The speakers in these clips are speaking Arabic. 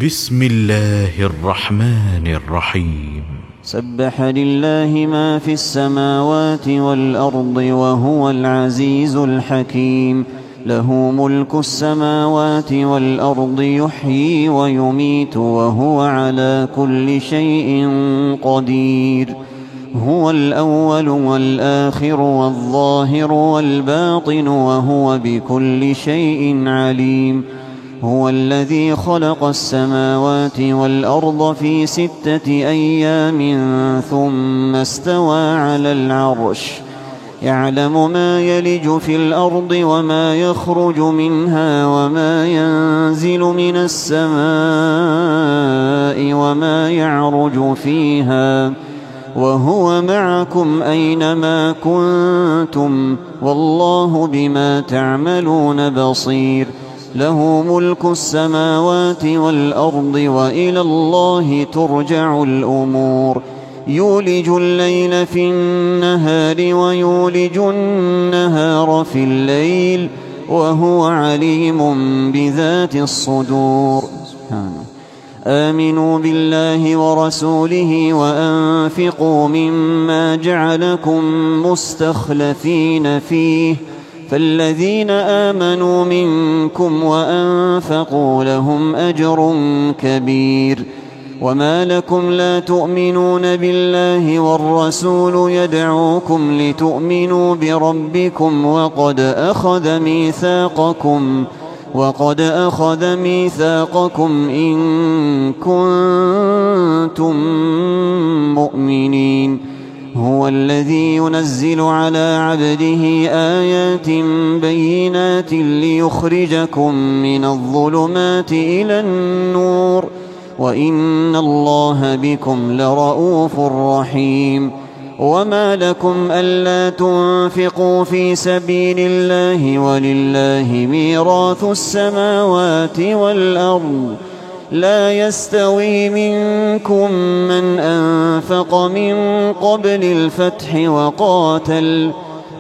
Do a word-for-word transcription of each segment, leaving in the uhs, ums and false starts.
بسم الله الرحمن الرحيم. سبح لله ما في السماوات والأرض وهو العزيز الحكيم. له ملك السماوات والأرض يحيي ويميت وهو على كل شيء قدير. هو الأول والآخر والظاهر والباطن وهو بكل شيء عليم. هو الذي خلق السماوات والأرض في ستة أيام ثم استوى على العرش يعلم ما يلج في الأرض وما يخرج منها وما ينزل من السماء وما يعرج فيها وهو معكم أينما كنتم والله بما تعملون بصير. له ملك السماوات والأرض وإلى الله ترجع الأمور. يولج الليل في النهار ويولج النهار في الليل وهو عليم بذات الصدور. آمنوا بالله ورسوله وأنفقوا مما جعلكم مستخلفين فيه فالذين آمنوا منكم وأنفقوا لهم أجر كبير. وما لكم لا تؤمنون بالله والرسول يدعوكم لتؤمنوا بربكم وقد أخذ ميثاقكم وقد أخذ ميثاقكم إن كنتم مؤمنين. هو الذي ينزل على عبده آيات بينات ليخرجكم من الظلمات إلى النور وإن الله بكم لرؤوف رحيم. وما لكم ألا تنفقوا في سبيل الله ولله ميراث السماوات والأرض لا يستوي منكم من أنفق من قبل الفتح وقاتل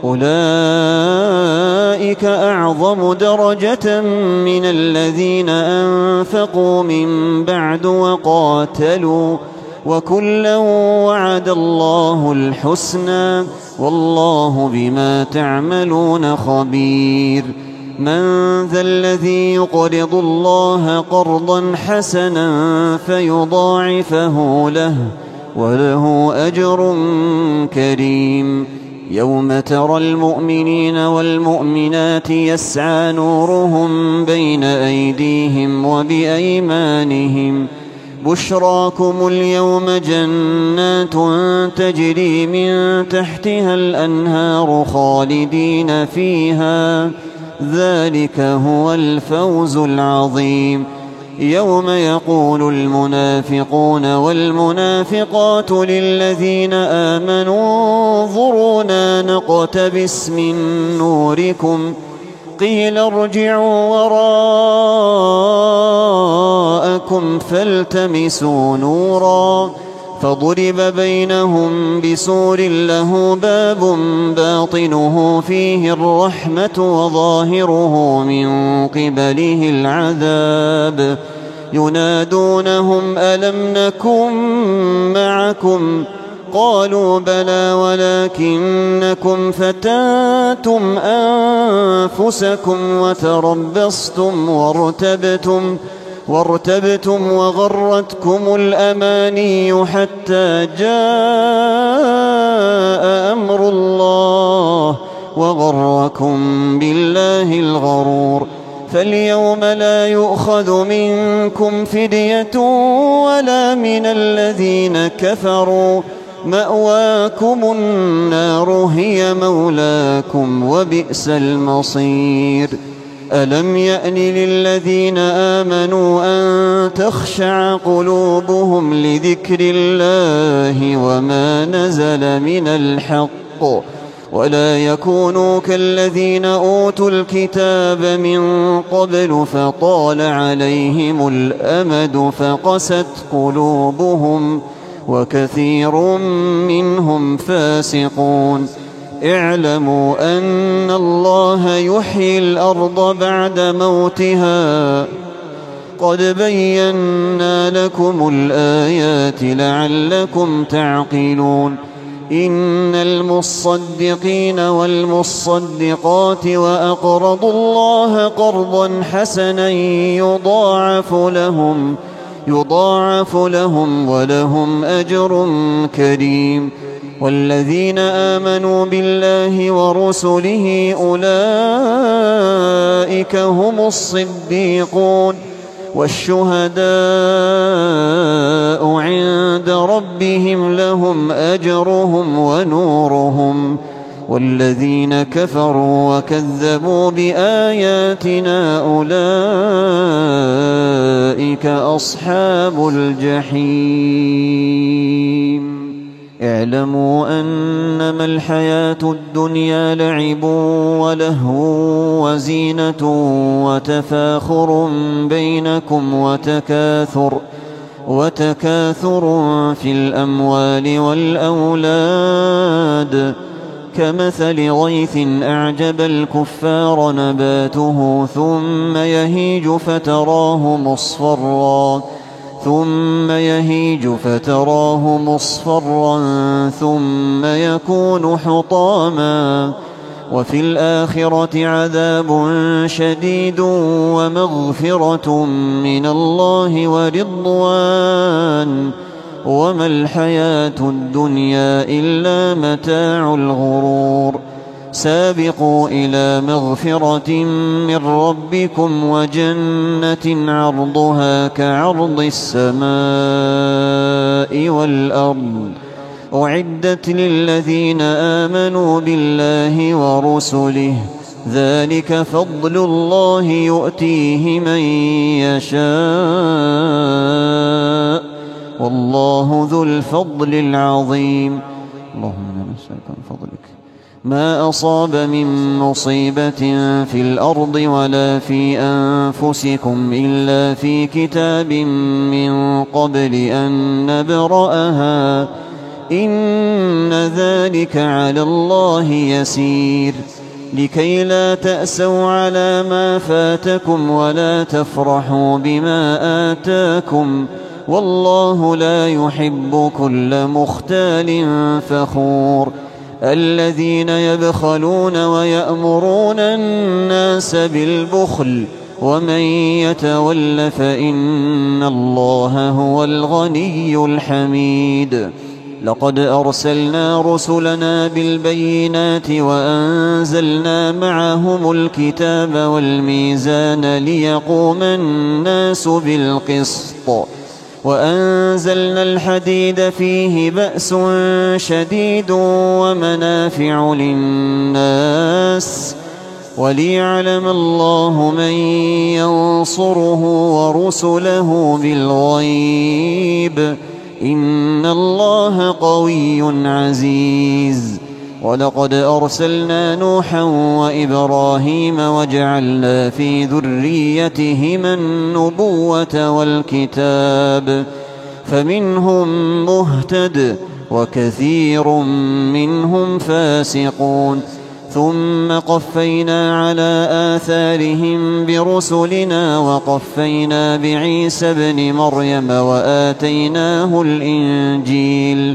أولئك أعظم درجة من الذين أنفقوا من بعد وقاتلوا وكلا وعد الله الحسنى والله بما تعملون خبير. من ذا الذي يقرض الله قرضا حسنا فيضاعفه له وله أجر كريم. يوم ترى المؤمنين والمؤمنات يسعى نورهم بين أيديهم وبأيمانهم بشراكم اليوم جنات تجري من تحتها الأنهار خالدين فيها ذلك هو الفوز العظيم. يوم يقول المنافقون والمنافقات للذين آمنوا انظرونا نقتبس من نوركم قيل ارجعوا وراءكم فالتمسوا نورا فضرب بينهم بسور له باب باطنه فيه الرحمة وظاهره من قبله العذاب ينادونهم ألم نكن معكم قالوا بلى ولكنكم فتنتم أنفسكم وتربصتم وارتبتم وارتبتم وغرتكم الأماني حتى جاء أمر الله وغركم بالله الغرور. فاليوم لا يؤخذ منكم فدية ولا من الذين كفروا مأواكم النار هي مولاكم وبئس المصير. ألم يأن للذين آمنوا أن تخشع قلوبهم لذكر الله وما نزل من الحق ولا يكونوا كالذين أوتوا الكتاب من قبل فطال عليهم الأمد فقست قلوبهم وكثير منهم فاسقون. اعلموا أن الله يحيي الأرض بعد موتها قد بينا لكم الآيات لعلكم تعقلون إن المصدقين والمصدقات وأقرضوا الله قرضا حسنا يضاعف لهم يضاعف لهم ولهم أجر كريم والذين آمنوا بالله ورسله أولئك هم الصديقون والشهداء عند ربهم لهم أجرهم ونورهم والذين كفروا وكذبوا بآياتنا أولئك أصحاب الجحيم اعلموا أنما الحياة الدنيا لعب ولهو وزينة وتفاخر بينكم وتكاثر وتكاثر في الأموال والأولاد كمثل غيث أعجب الكفار نباته ثم يهيج فتراه مصفرا ثم يهيج فتراه مصفرا ثم يكون حطاما وفي الآخرة عذاب شديد ومغفرة من الله ورضوان وما الحياة الدنيا إلا متاع الغرور سابقوا إلى مغفرة من ربكم وجنة عرضها كعرض السماء والأرض أعدت للذين آمنوا بالله ورسله ذلك فضل الله يؤتيه من يشاء والله ذو الفضل العظيم اللهم نسألك من فضلك ما أصاب من مصيبة في الأرض ولا في أنفسكم إلا في كتاب من قبل أن نبرأها إن ذلك على الله يسير لكي لا تأسوا على ما فاتكم ولا تفرحوا بما آتاكم والله لا يحب كل مختال فخور الذين يبخلون ويأمرون الناس بالبخل ومن يتول فإن الله هو الغني الحميد لقد أرسلنا رسلنا بالبينات وأنزلنا معهم الكتاب والميزان ليقوم الناس بالقسط وأنزلنا الحديد فيه بأس شديد ومنافع للناس وليعلم الله من ينصره ورسله بالغيب إن الله قوي عزيز ولقد أرسلنا نوحا وإبراهيم وجعلنا في ذريتهما النبوة والكتاب فمنهم مهتد وكثير منهم فاسقون ثم قفينا على آثارهم برسلنا وقفينا بعيسى ابن مريم وآتيناه الإنجيل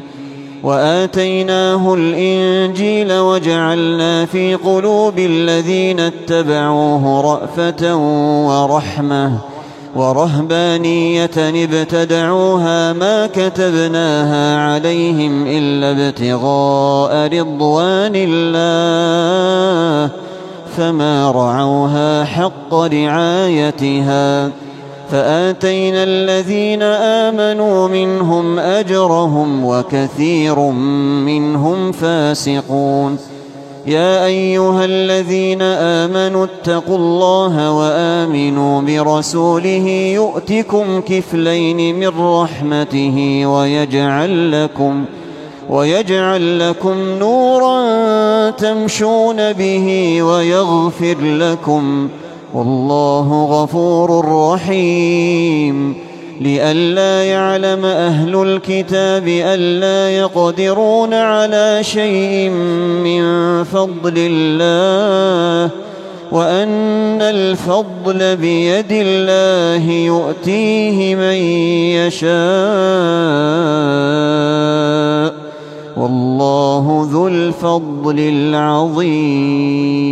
وآتيناه الإنجيل وجعلنا في قلوب الذين اتبعوه رأفة ورحمة ورهبانية ابتدعوها ما كتبناها عليهم إلا ابتغاء رضوان الله فما رعوها حق رعايتها فآتينا الذين آمنوا منهم أجرهم وكثير منهم فاسقون يا أيها الذين آمنوا اتقوا الله وآمنوا برسوله يؤتكم كفلين من رحمته ويجعل لكم ويجعل لكم نورا تمشون به ويغفر لكم والله غفور رحيم لئلا يعلم أهل الكتاب ألا يقدرون على شيء من فضل الله وأن الفضل بيد الله يؤتيه من يشاء والله ذو الفضل العظيم.